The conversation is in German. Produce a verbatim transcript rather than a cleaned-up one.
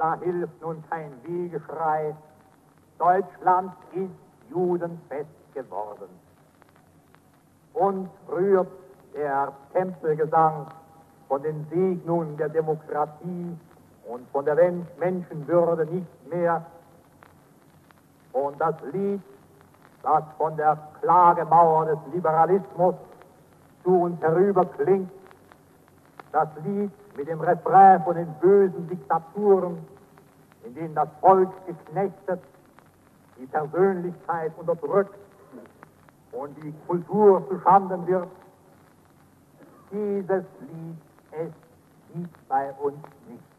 Da hilft nun kein Wehgeschrei. Deutschland ist judenfest geworden. Uns rührt der Tempelgesang von den Segnungen der Demokratie und von der Menschenwürde nicht mehr. Und das Lied, das von der Klagemauer des Liberalismus zu uns herüberklingt, das Lied mit dem Refrain von den bösen Diktaturen, in denen das Volk geknechtet, die Persönlichkeit unterdrückt und die Kultur zuschanden wird, dieses Lied, es gibt bei uns nicht.